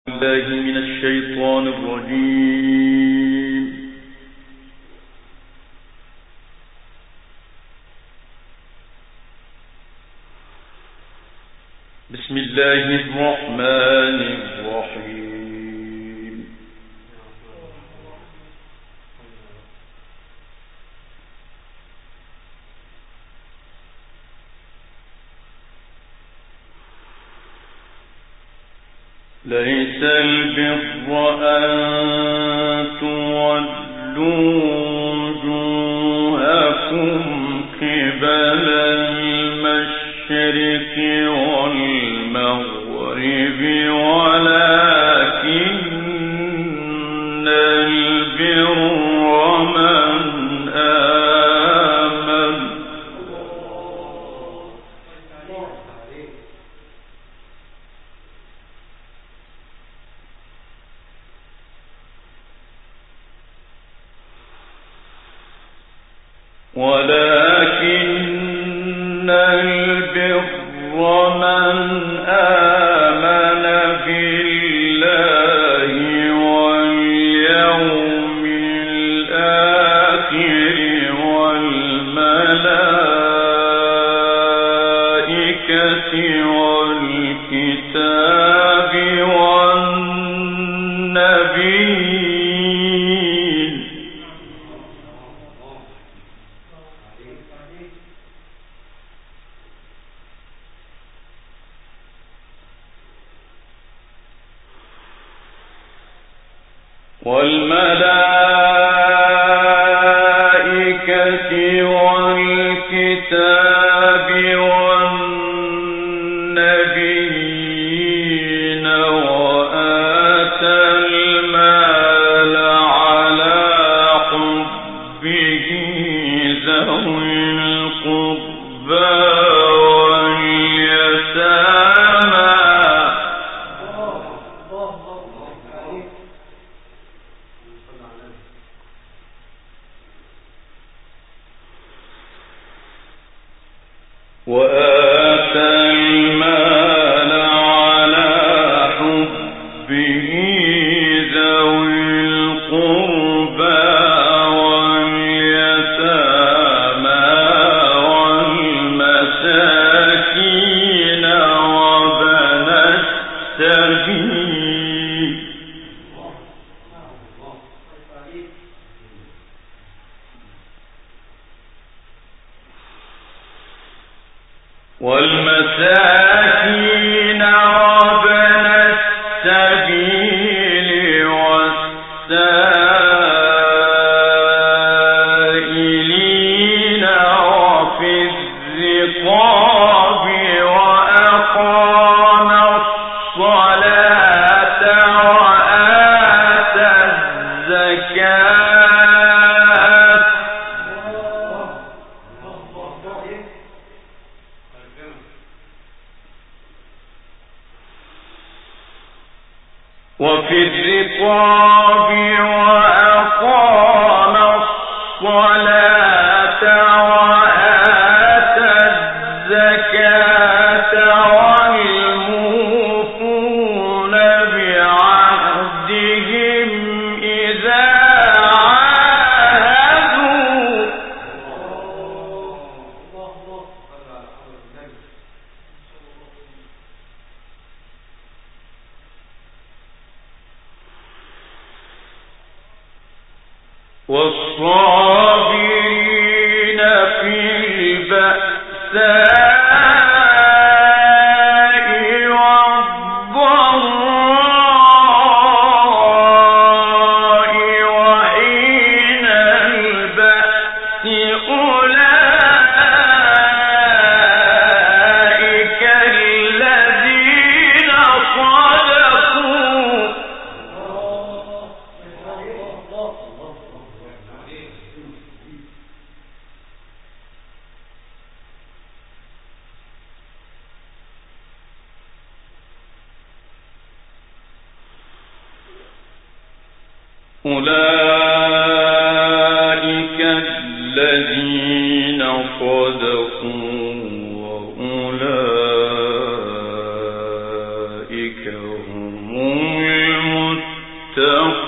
بالله من الشيطان الرجيم. بسم الله الرحمن الرحيم. ليس البر أن تولوا وجوهكم قبل المشرق والمغرب ولكن البر من آمن بالله واليوم الآخر والملائكة والكتاب والنبيين. والملائكة والكتاب والنبيين وآتى المال على حبه ذوي القربى واليتامى والمساكين وابن السبيل. والمساكين وابن السبيل والسائلين وفي الرقاب وأقام الصلاة وآتى الزكاة وأقام الصلاة وآتى الزكاة والموفون بعهدهم إذا عاهدوا. والصابرين في البأساء والضراء وحين البأس أولئك الذين صدقوا. أولئك الذين صدقوا وأولئك هم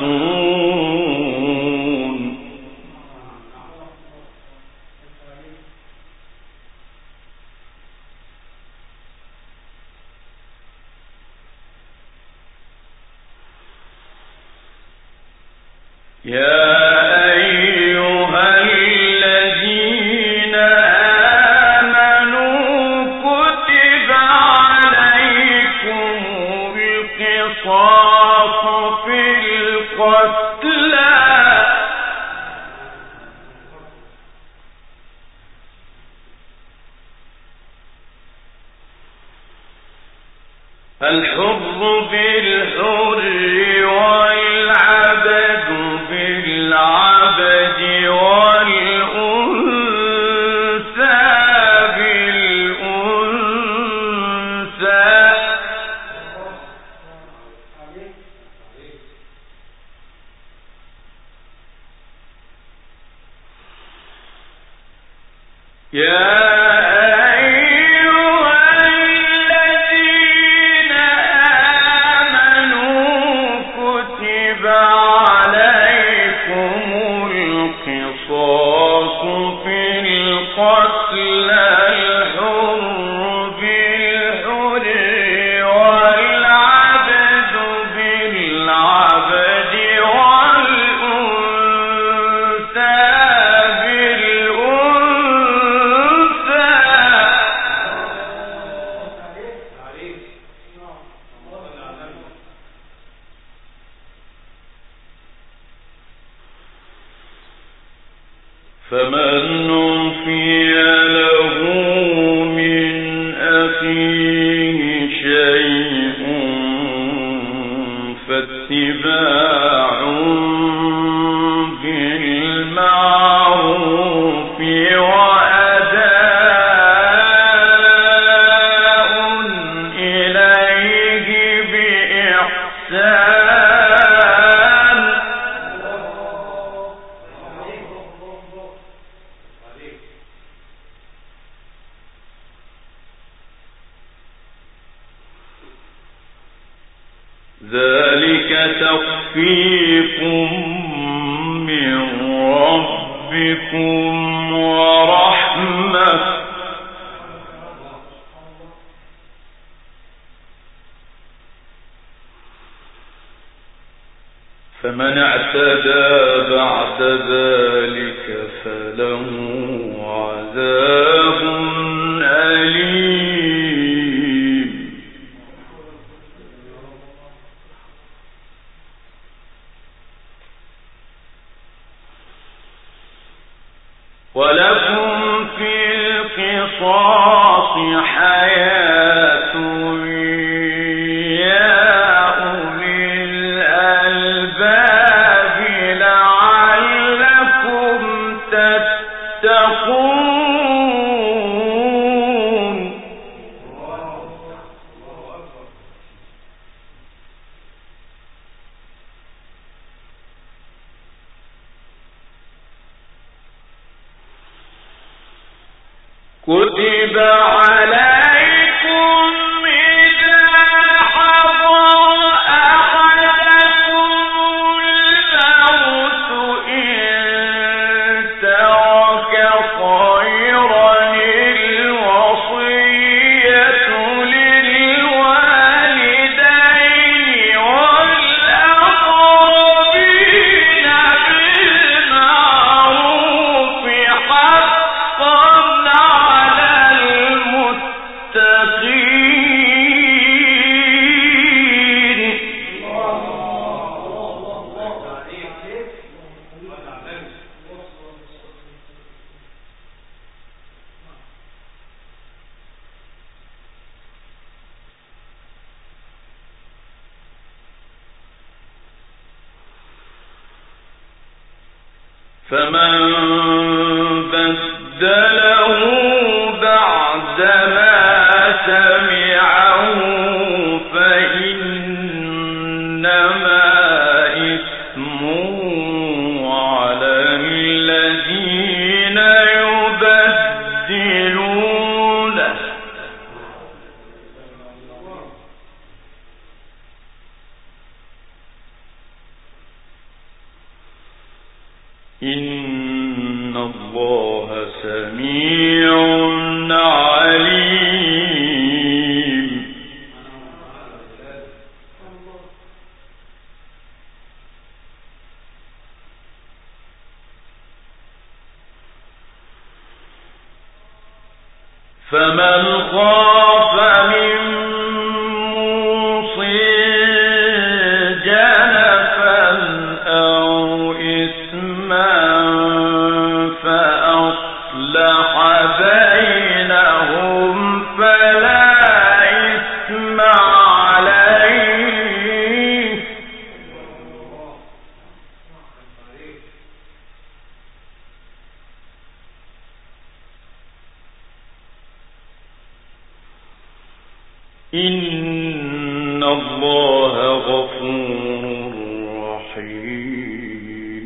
الحر بالحر والعبد بالعبد والأنثى بالأنثى يا فمن عُفِيَ له من أخيه شيء فاتباع بالمعروف وأداء إليه بإحسان. ذلك تخفيف من ربكم ورحمة فمن اعتدى بعد ذلك فله عذاب أليم. ولكم في القصاص حياة يا أولي الألباب لعلكم تتقون. كتب عليكم إذا حضر أحدكم الموت إن ترك خيرا الوصية للوالدين والأقربين بالمعروف حقا على المتقين. فمن بدله بعدما سمعه فإنما إثمه على الذين يبدلونه. إن الله سميع عليم. فمن خاف من موصٍ جنفا أو إثما فأصلح بينهم فلا إثم عليه. إن الله غفور رحيم.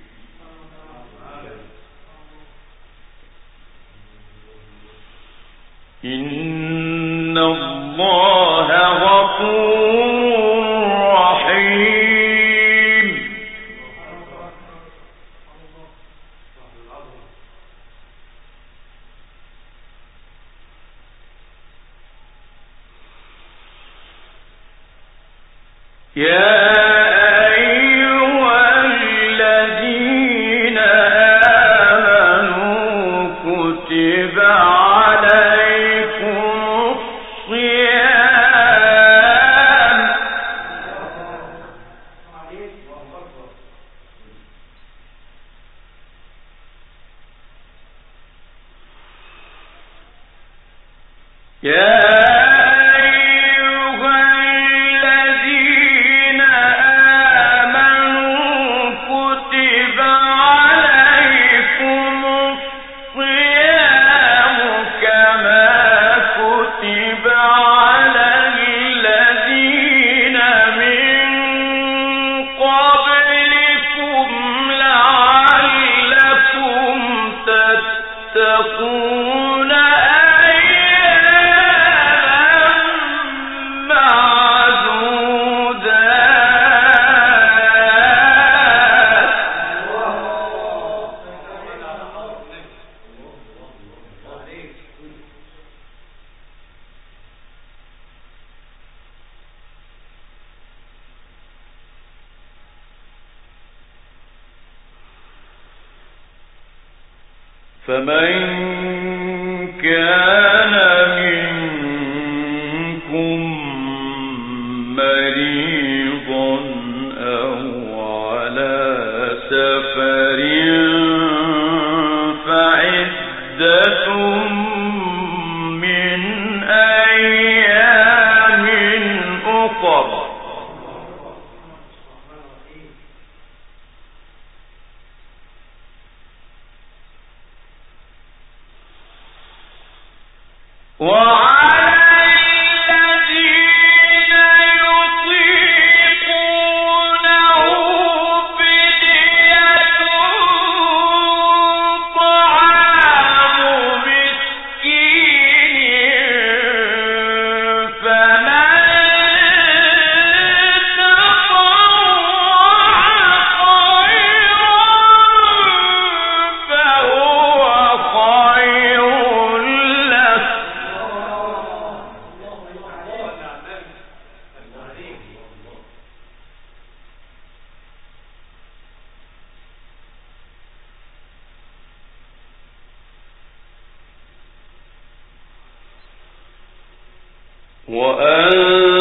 إن الله غفور رحيم. يا أيها الذين آمنوا كتب عليكم الصيام تتقون أياما فمن كان منكم مريضا أو على سفر فعدة من أيام أخر. وعلى الذين يطيقونه فدية طعام مسكين فمن تطوع خيرا فهو خير له. وأن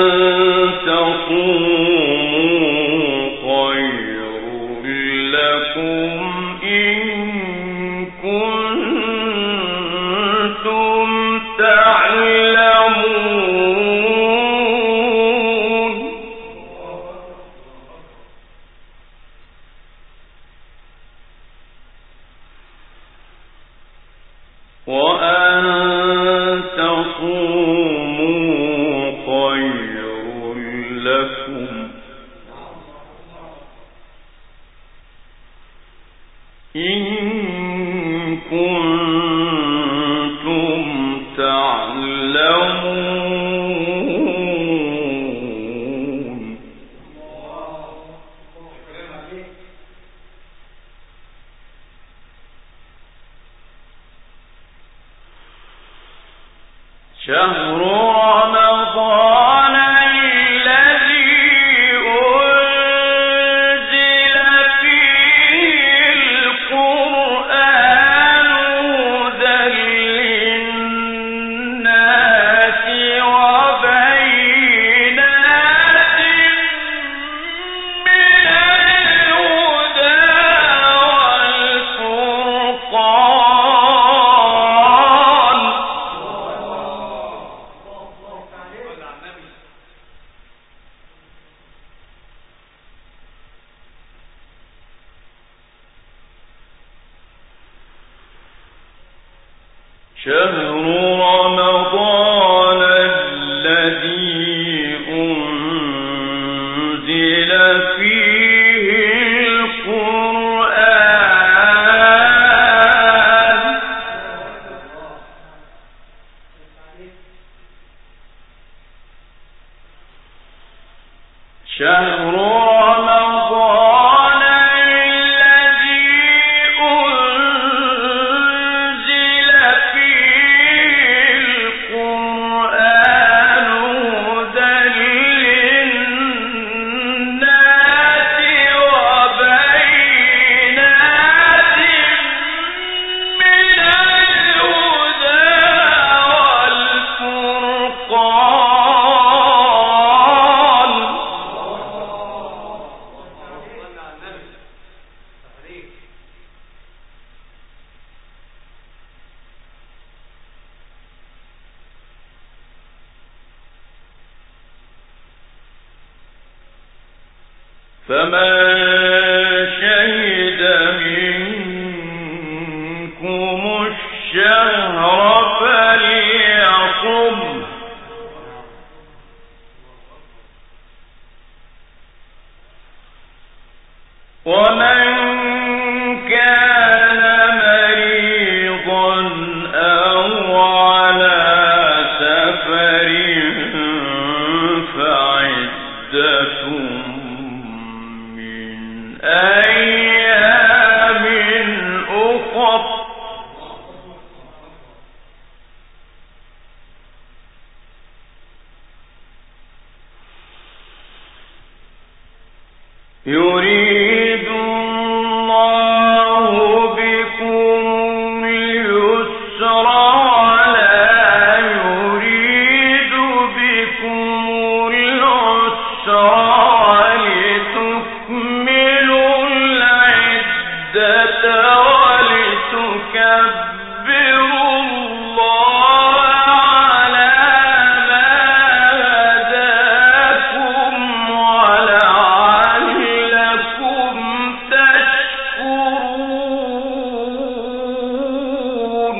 تصوموا خير لكم إن كنتم تعلمون. وأن تصوموا خير لكم إن كنتم تعلمون. شهر رمضان الذي أنزل فيه القرآن هدى للناس وبينات من الهدى والفرقان. شهر رمضان الذي أنزل فيه القرآن شهر رمضان الذي أنزل فيه القرآن هدى للناس وبينات من الهدى والفرقان. فمن شهد منكم الشهر فليصم ومن كان مريضا أو على سفر فعدة من أيام أخر. يريد الله بكم اليسر ولا يريد بكم العسر ولتكملوا العدة ولتكبروا الله على ما هداكم ولعلكم تشكرون.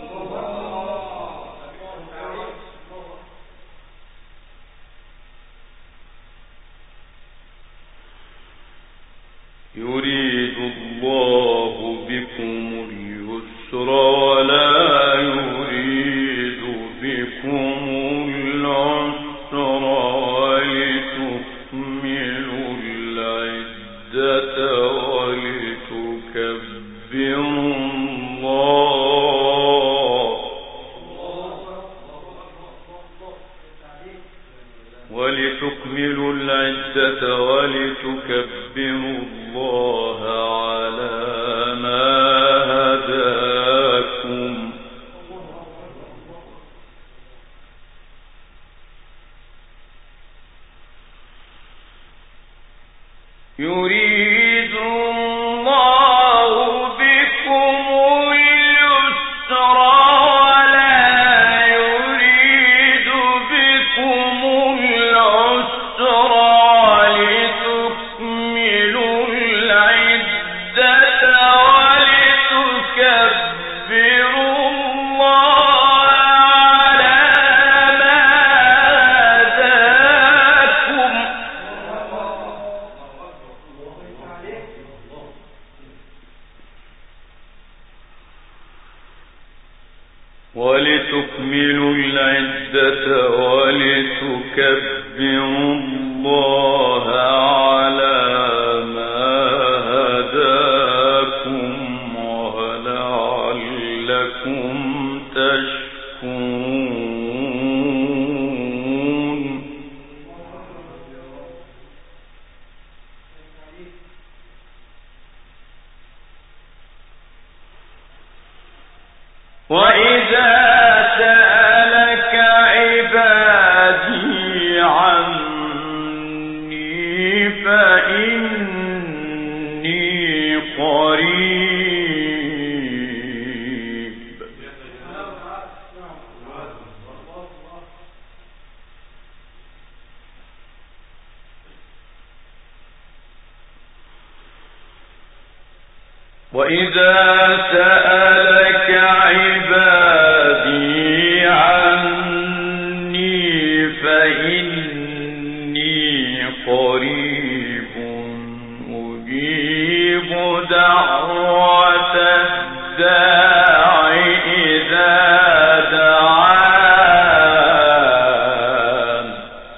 يريد الله بكم اليسر ولا يريد بكم العسر ولتكملوا العدة ولتكبروا الله على ما هداكم يريد الله بكم اليسر ولا يريد بكم العسر ولتكملوا العدة ولتكبروا الله على ما هداكم ولتكملوا العدة ولتكبروا الله على ما هداكم ولعلكم تشكرون. وإذا سألك عبادي عني فإني قريب وإذا سألك عبادي عني فإني قريب أجيب دعوة الداع إذا دعان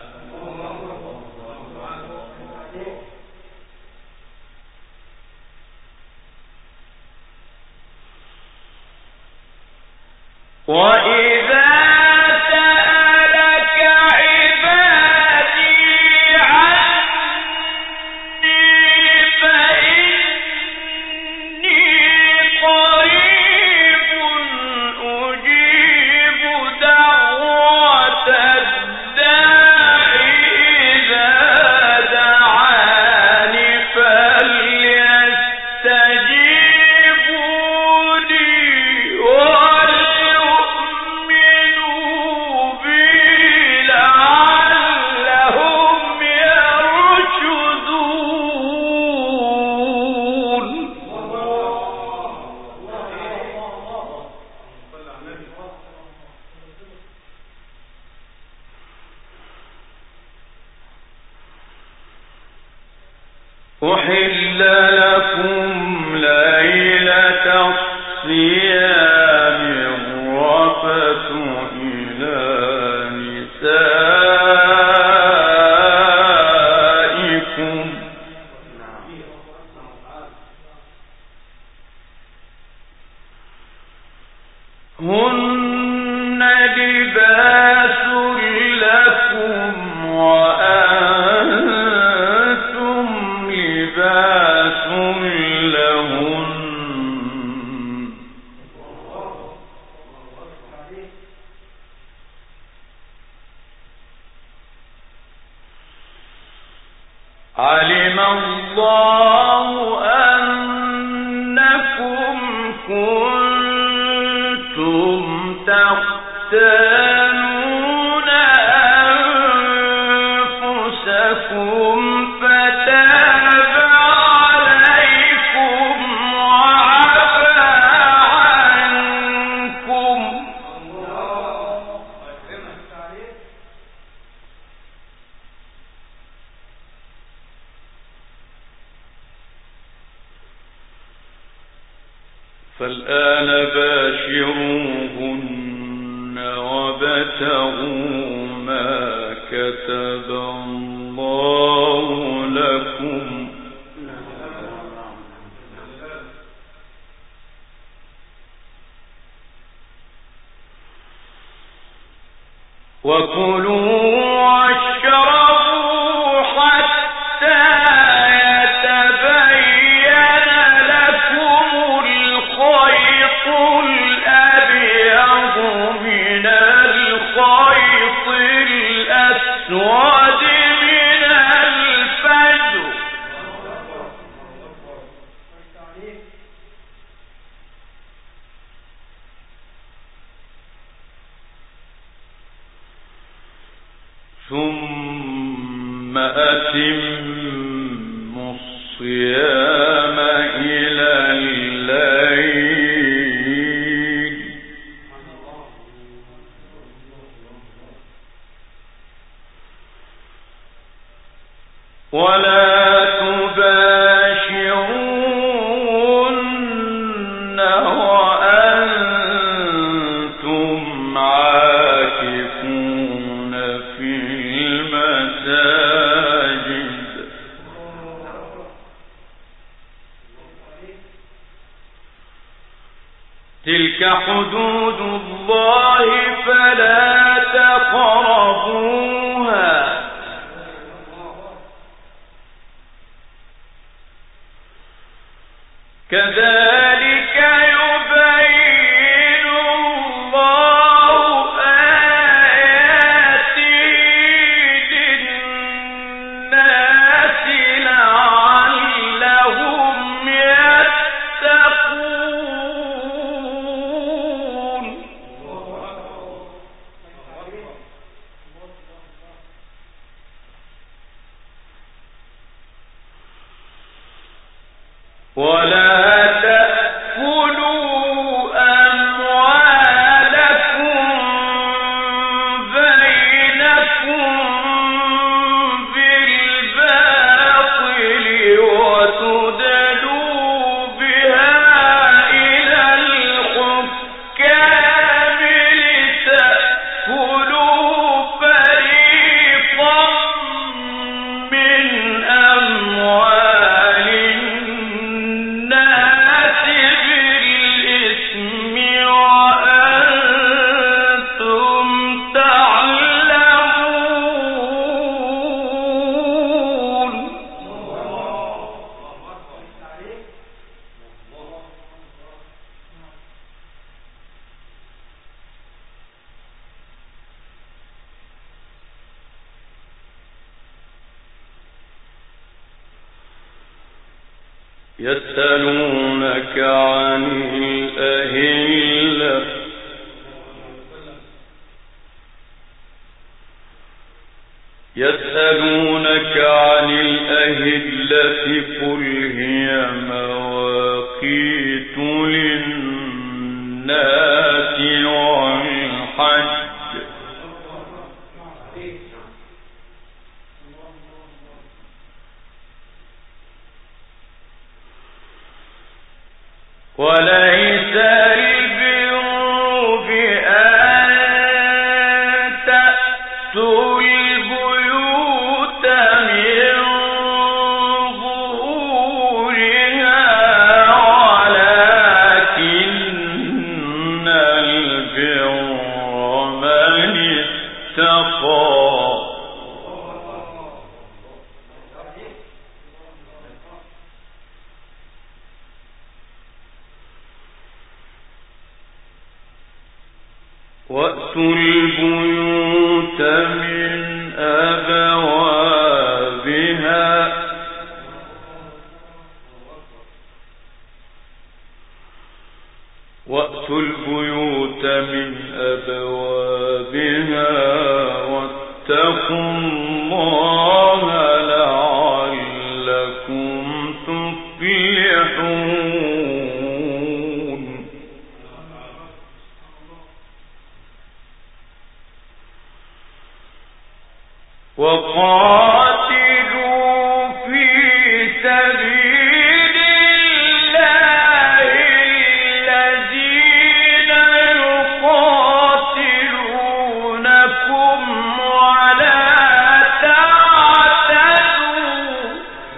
وإذا سألك عبادي عني فإني قريب أجيب دعوة الداع إذا دعان فليستجيبوا لي وليؤمنوا بي لعلهم يرشدون أحل لكم ليلة الصيام الرفث إلى نسائكم هن لباس لكم وأنتم لباس لهن علم الله أنكم كنتم تختانون أنفسكم فتاب عليكم وعفى عنكم فالآن باشروهن وابتغوا ما كتب الله لكم وكلوا واشربوا حتى يتبين لكم الخيط الأبيض من الخيط الأسود من الفجر ثم أتموا الصيام إلى الليل ولا تباشرون وأنتم عاكفون في المساجد تلك حدود الله فلا تقربوها كذلك يبين ولا تأكلوا أموالكم بينكم بالباطل وتدلوا بها إلى الحكام لتأكلوا فريقا من أموال الناس بالإثم وأنتم تعلمون. يسألونك عن الأهلة قل هي مواقيت للناس والحج وليس البر بأن تأتوا البيوت من ظهورها ولكن البر من اتقى. وَأْتُوا الْبُيُوتَ مِنْ أَبْوَابِهَا وَاتَّقُوا اللَّهَ لَعَلَّكُمْ تُفْلِحُونَ. وقاتلوا في سبيل الله الذين يقاتلونكم ولا تعتدوا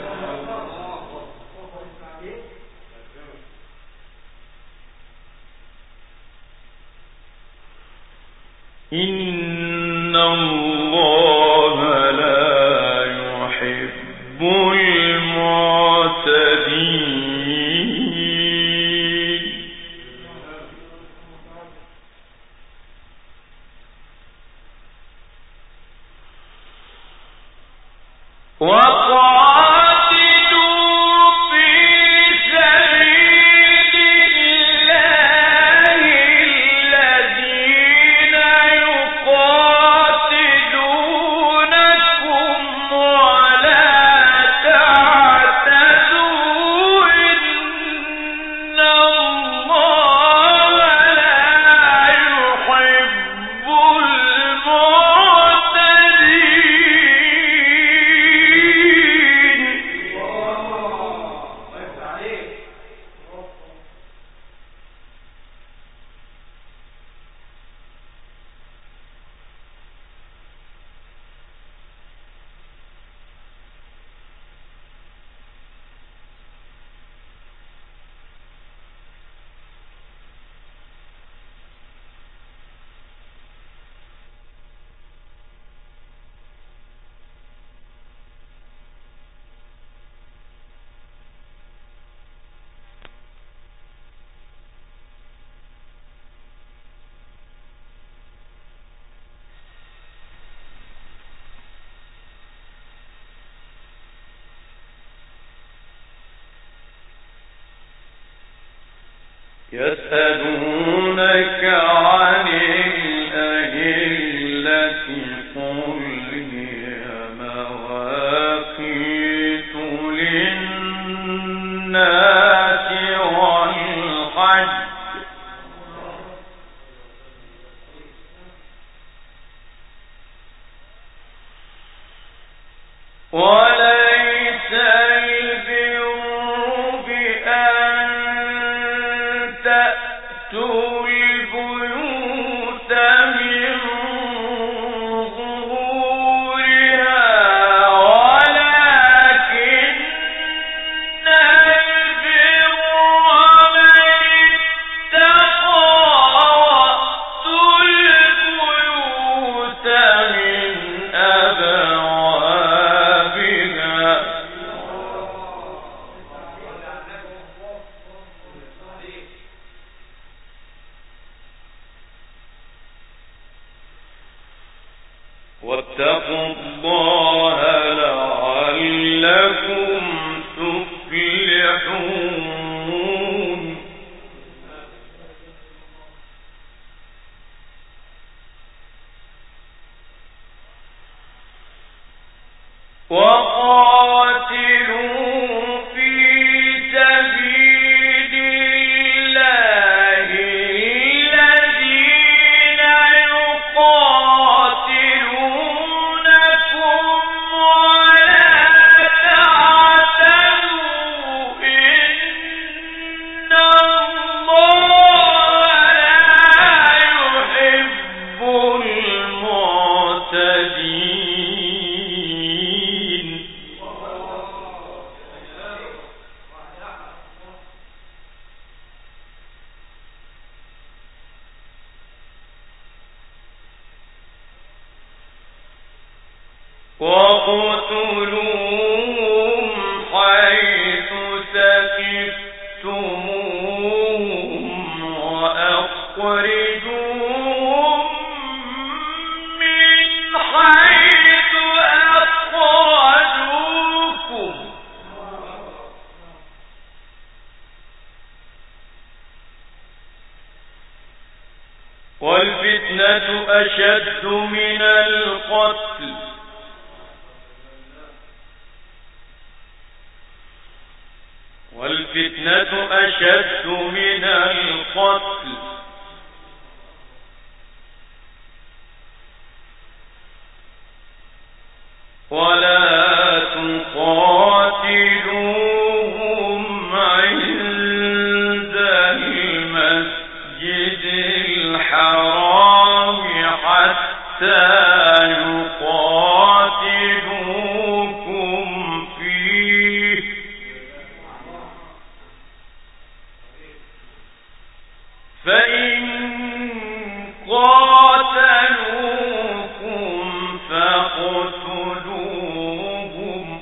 إن الله لا يحب المعتدين. وقاتلوا في سبيل الله الذين يقاتلونكم ولا تعتدوا إن الله لا يحب المعتدين. يسألونك عن الأهلة قل هي مواقيت للناس واتقوا الله لعلكم تفلحون. وقاتلوا في سبيل الله الذين يقاتلونكم ولا تعتدوا إن الله لا يحب المعتدين. وَاقْتُلُوهُمْ حَيْثُ ثَقِفْتُمُوهُمْ وَأَخْرِجُوهُمْ مِنْ حَيْثُ أَخْرَجُوكُمْ ۚ وَالْفِتْنَةُ أَشَدُّ مِنَ الْقَتْلِ ولا تقاتلوهم عند المسجد الحرام حتى يقاتلوكم فيه، فإن قاتلوكم فاقتلوهم،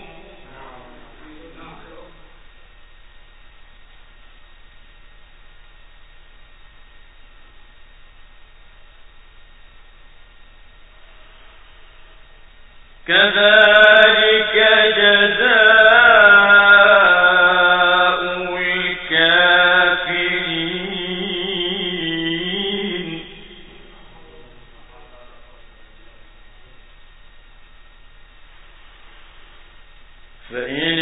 كذلك جزاء الكافرين. فإن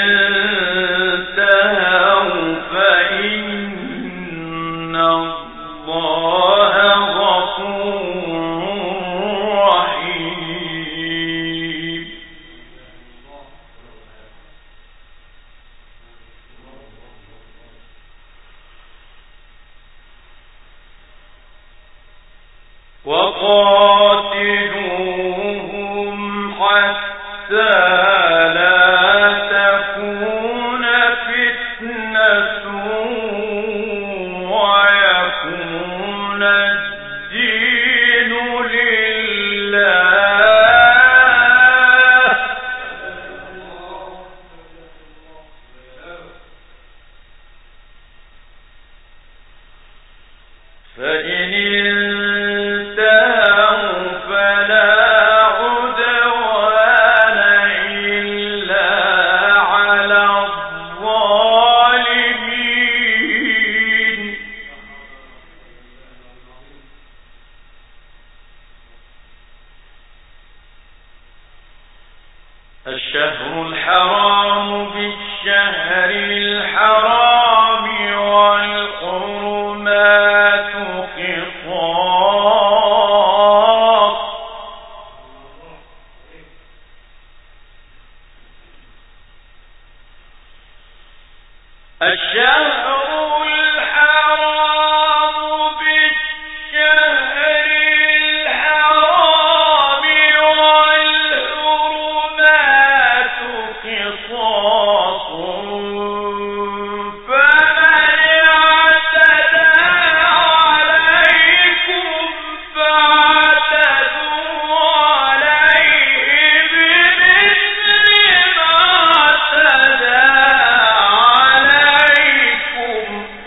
انتهوا فإن الله غفور رحيم. وقاتلوهم حتى لا تكون فتنة ويكون الدين لله، فإن انتهوا فلا عدوان إلا على الظالمين. الشهر الحرام بالشهر الحرام والحرمات قصاص، الشهر الحرام بالشهر الحرام والحرمات قصاص، فمن اعتدى عليكم فاعتدوا عليه بمثل ما اعتدى عليكم،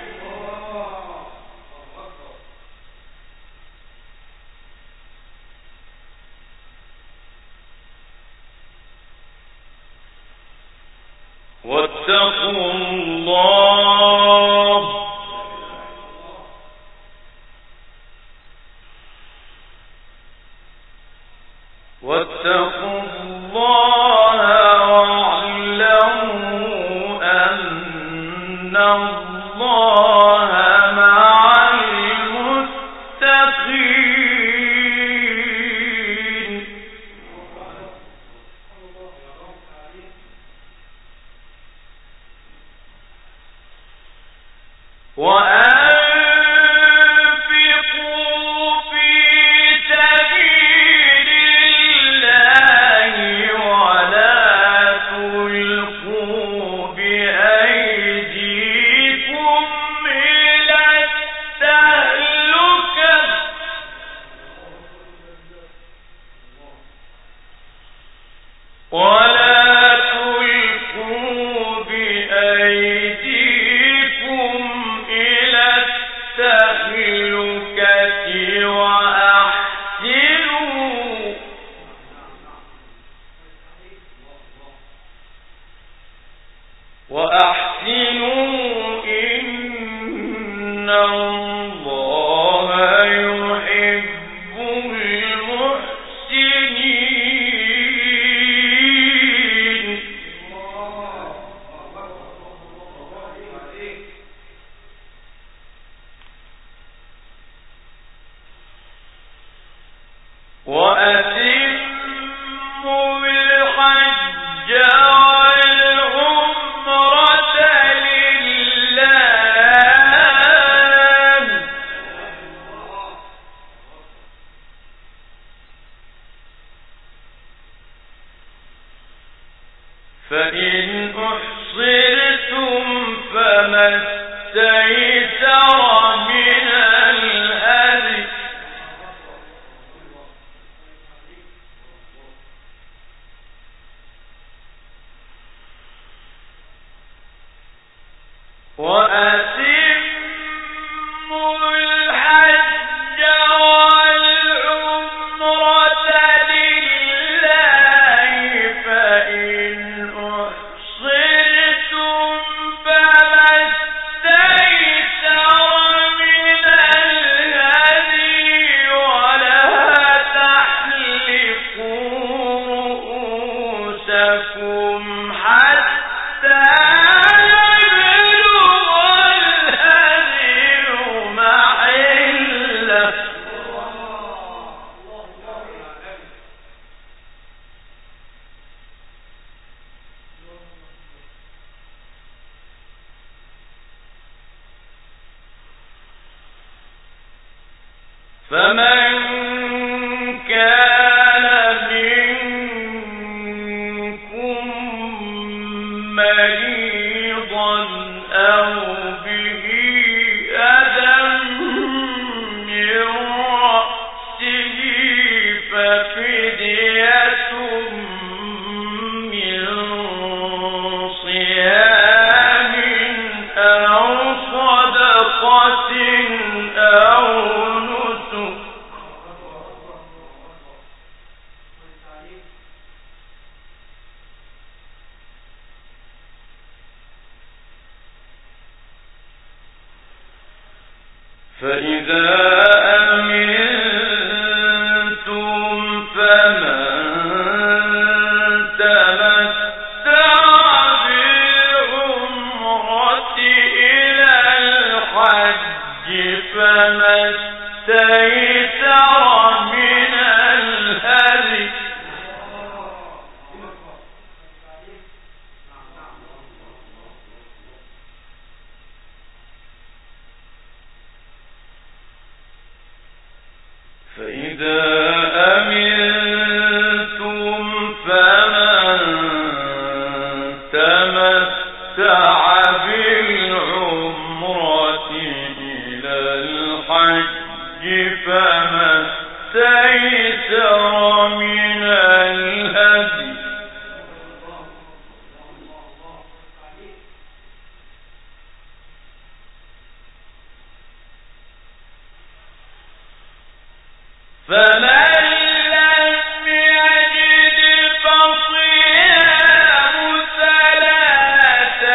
فمن لم يجد فصيام 3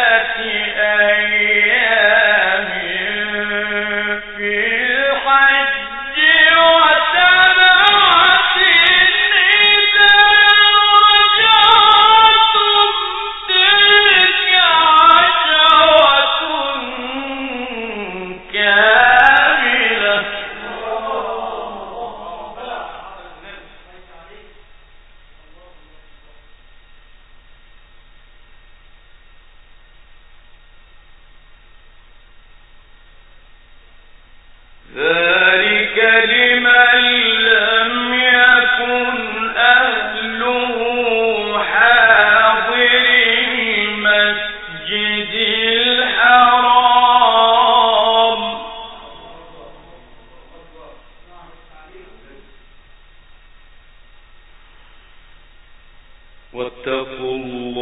الحرام واتقوا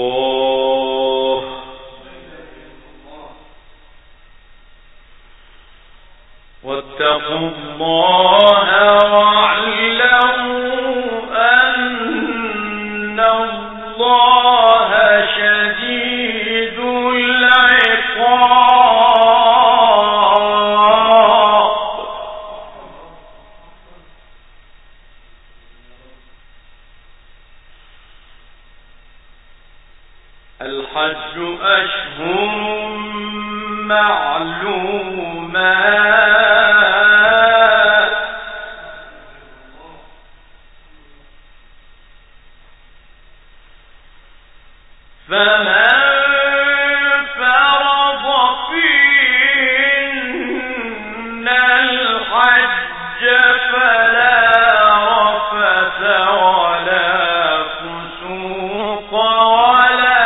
الله واعلموا أن الله شديد العقاب. الحج أشهر معلومات فمن فرض فيهن الحج فلا رفث ولا فسوق ولا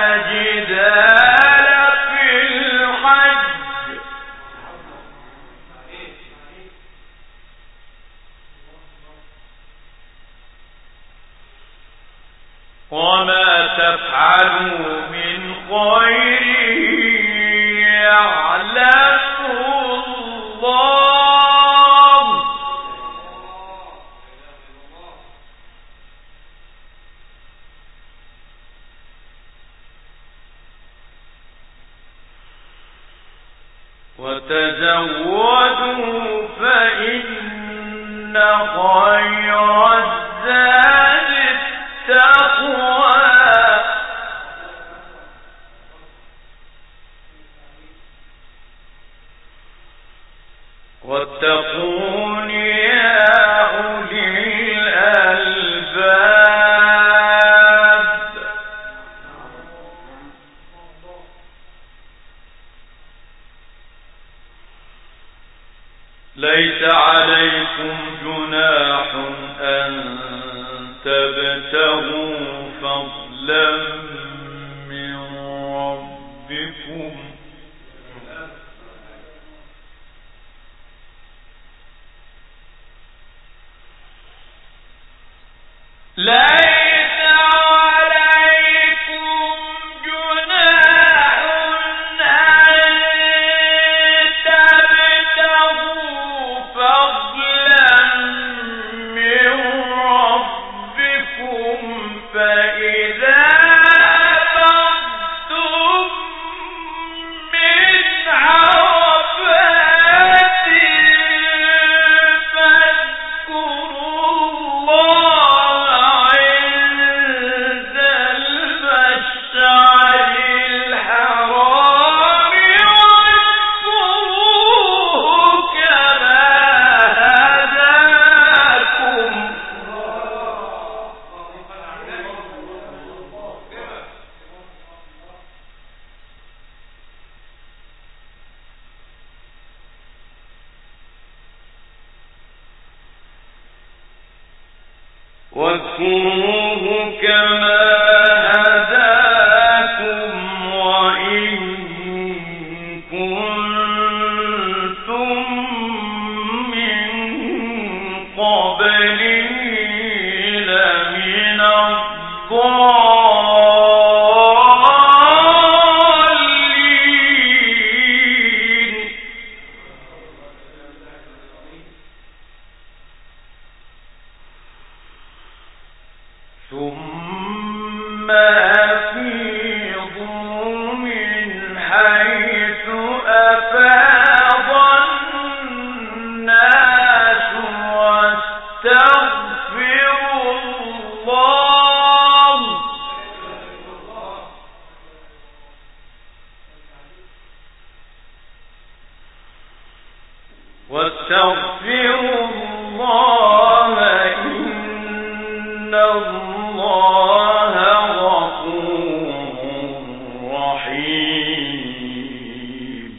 جدال في الحج وما تفعلوا من خير يعلمه الله وتزودوا فإن خير الزاد التقوى واتقون يا أولي الألباب. ليس عليكم جناح أن تبتغوا فضلا من ربكم ليس عليكم جناح أن تبتغوا فضلا من ربكم فإذا أفضتم من عرفات فاذكروا الله عند المشعر الحرام واذكروه كما هداكم وإن كنتم من قبله لمن الضالين. ثم أفيضوا من حيث أفاض الناس واستغفروا الله إن الله غفور رحيم.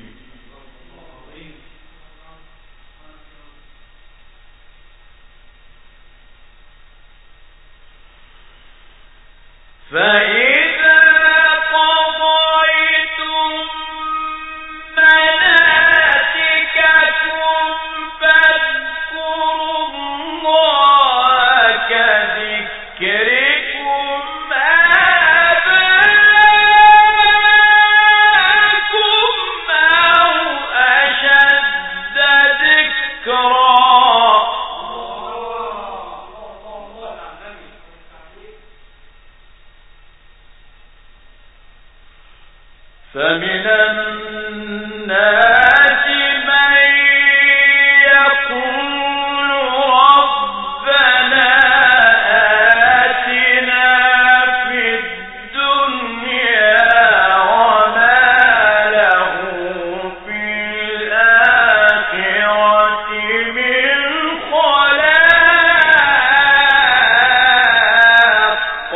فإذا قضيتم فمن الناس من يقول ربنا آتنا في الدنيا وما له في الآخرة من خلاق.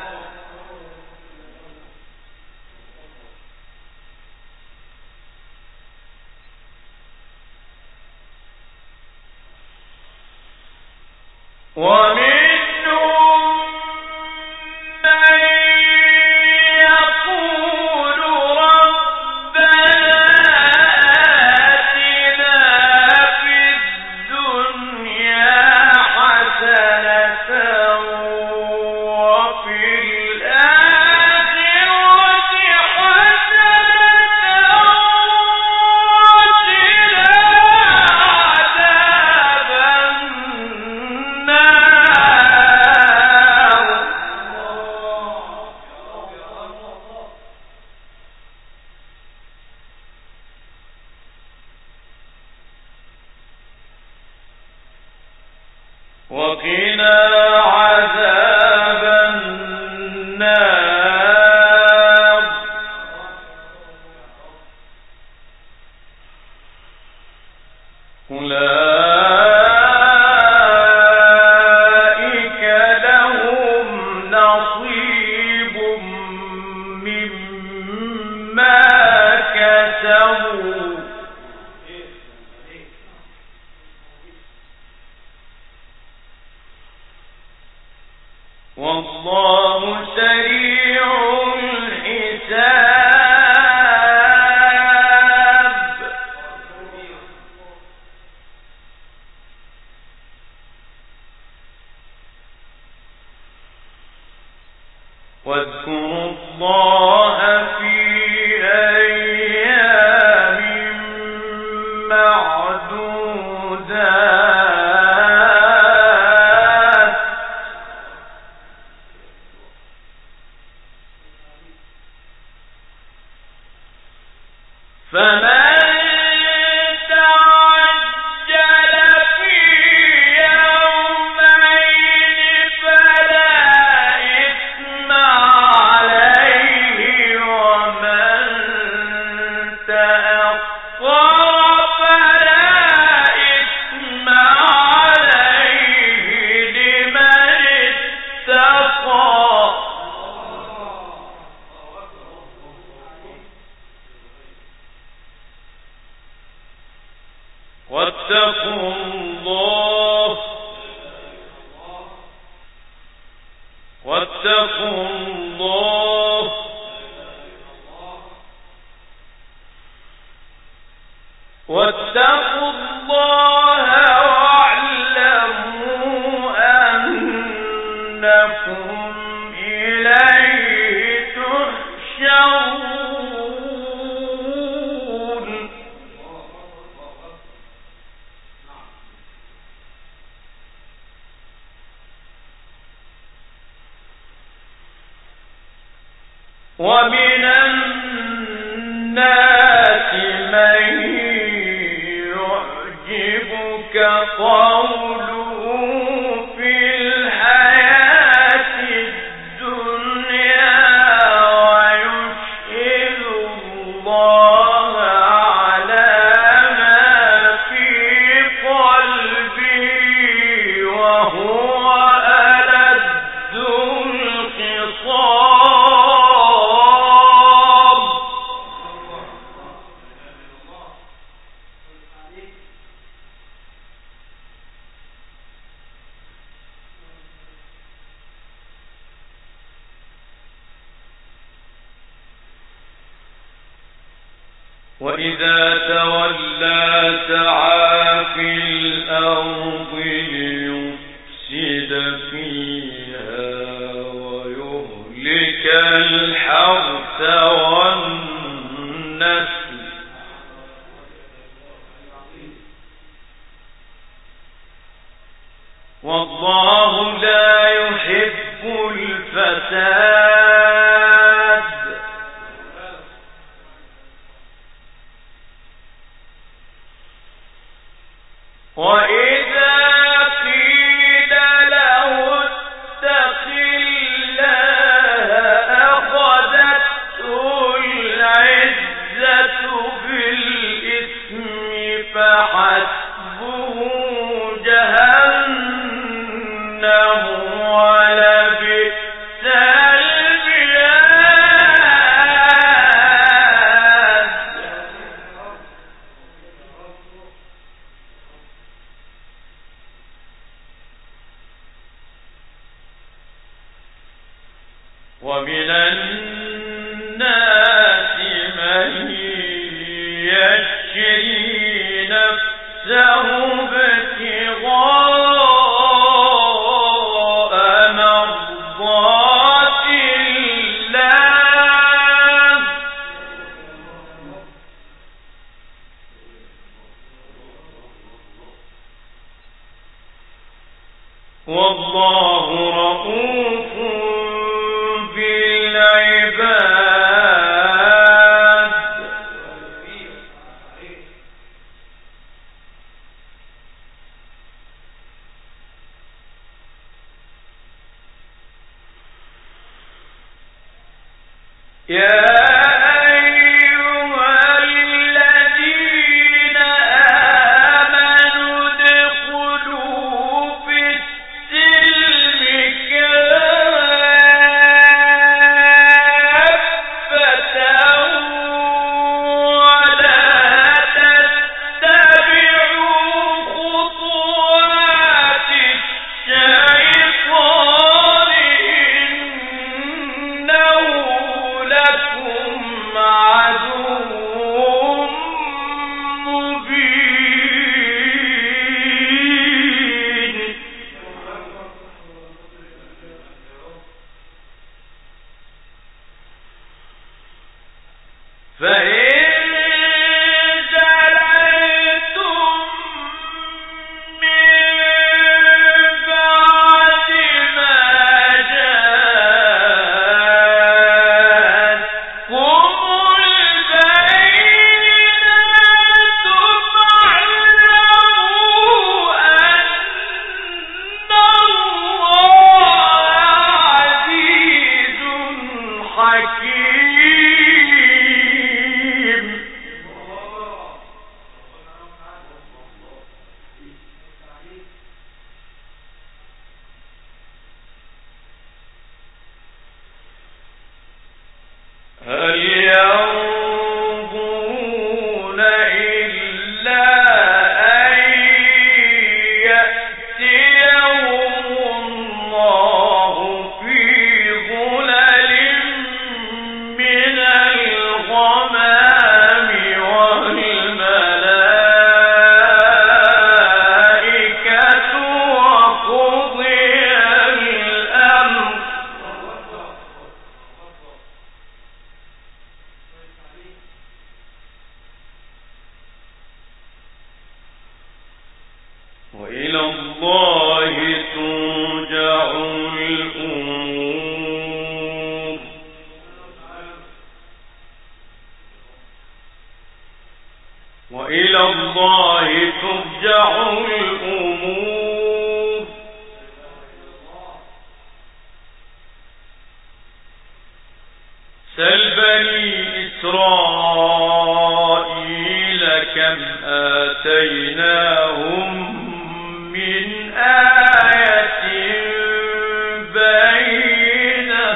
ومنهم من يقول ربنا آتنا في الدنيا حسنة وفي الآخرة حسنة وقنا عذاب النار. وقنا عذاب النار. أولئك لهم نصيب مما كسبوا والله سريع الحساب. واذكروا الله في أيام معدودات فمن تعجل في يومين فلا إثم عليه ومن تأخر فلا إثم عليه لمن اتقى. واتقوا الله واتقوا الله واتقوا الله واعلموا أنكم إليه تحشرون. ومن الناس من يعجبك قوله في الحياة الدنيا ويشهد الله على ما في قلبه وهو ألد الخصام. وإذا تولى سعى في الأرض ليفسد فيها ويهلك الحرث والنسل والله لا يحب الفساد وإذا قيل له اتق الله أخذته العزة بالإثم فحسبه جهنم ولبئس المهاد. ومن الناس من يشري نفسه ابتغاء مرضات الله والله رؤوف بالعباد. يا أيها الذين آمنوا ادخلوا في السلم كافة ولا تتبعوا خطوات الشيطان إنه لكم عدو مبين. فإن زللتم من بعد ما جاءتكم البينات فاعلموا أن الله عزيز حكيم. هل ينظرون إلا أن يأتيهم الله في ظلل من الغمام والملائكة وقضي الأمر. وإلى الله ترجع الأمور. وإلى الله ترجع الأمور. سل بني إسرائيل كم آتيناهم من آية بينة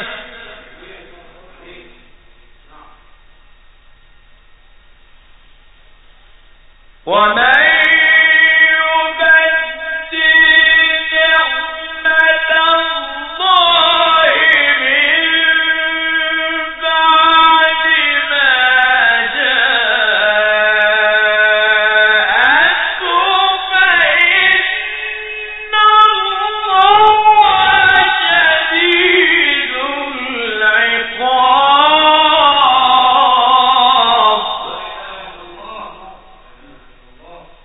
ومن يبدل نعمة الله من بعد ما جاءته فإن الله شديد العقاب.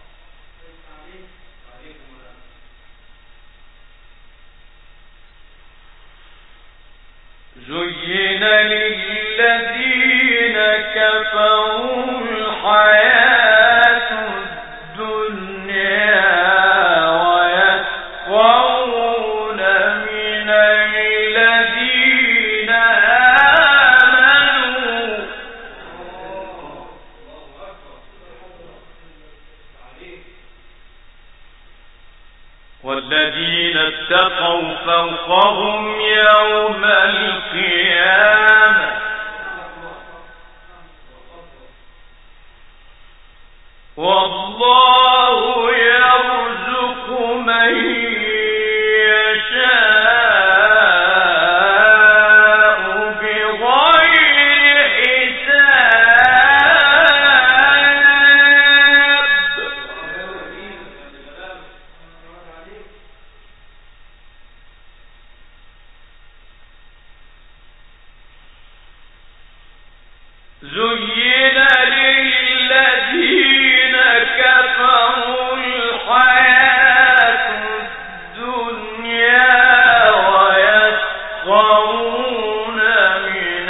والذين اتقوا فوقهم يوم القيامة والله يرزق من يشاء بغير حساب. زين للذين كفروا الحياة الدنيا ويسخرون من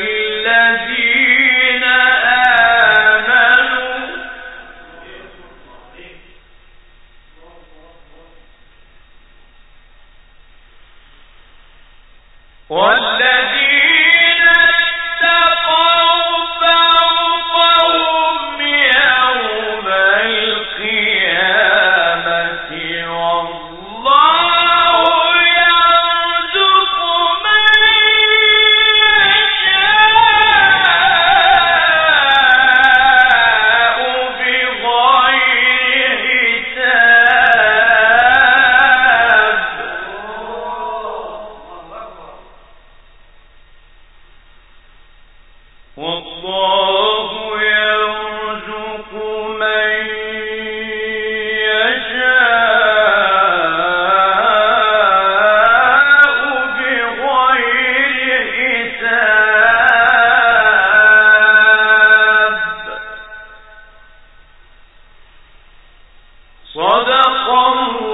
الذين آمنوا والذين اتقوا فوقهم يوم القيامة والله يرزق من يشاء بغير حساب. والله يرزق من يشاء بغير حساب. صدق الله